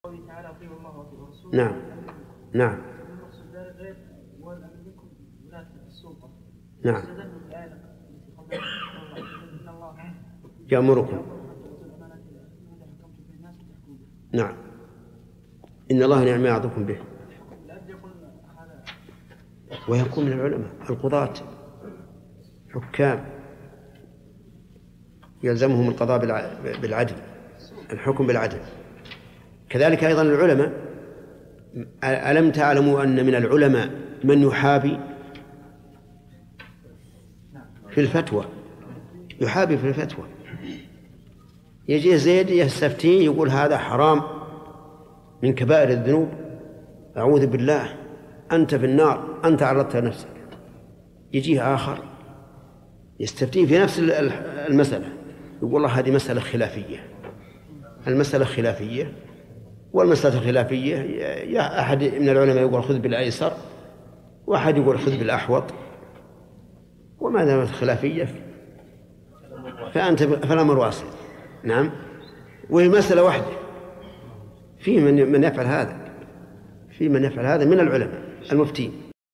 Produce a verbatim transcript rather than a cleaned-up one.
نعم نعم نعم يأمركم. نعم إن الله نعم ما يعظكم به. ويكون من العلماء القضاة حكام يلزمهم القضاء بالعدل، الحكم بالعدل. كذلك أيضا العلماء، ألم تعلموا أن من العلماء من يحابي في الفتوى، يحابي في الفتوى، يجي زيد يستفتيه يقول هذا حرام من كبائر الذنوب، أعوذ بالله أنت في النار، أنت عرضت نفسك. يجيه آخر يستفتيه في نفس المسألة يقول الله هذه مسألة خلافية، المسألة خلافية، والمسألة الخلافية يا أحد من العلماء يقول خذ بالأيسر، وأحد يقول خذ بالأحوط، وما دامت الخلافية فأنت فالأمر واسع. نعم، وهي مسألة واحدة، في من من يفعل هذا، في من يفعل هذا من العلماء المفتين.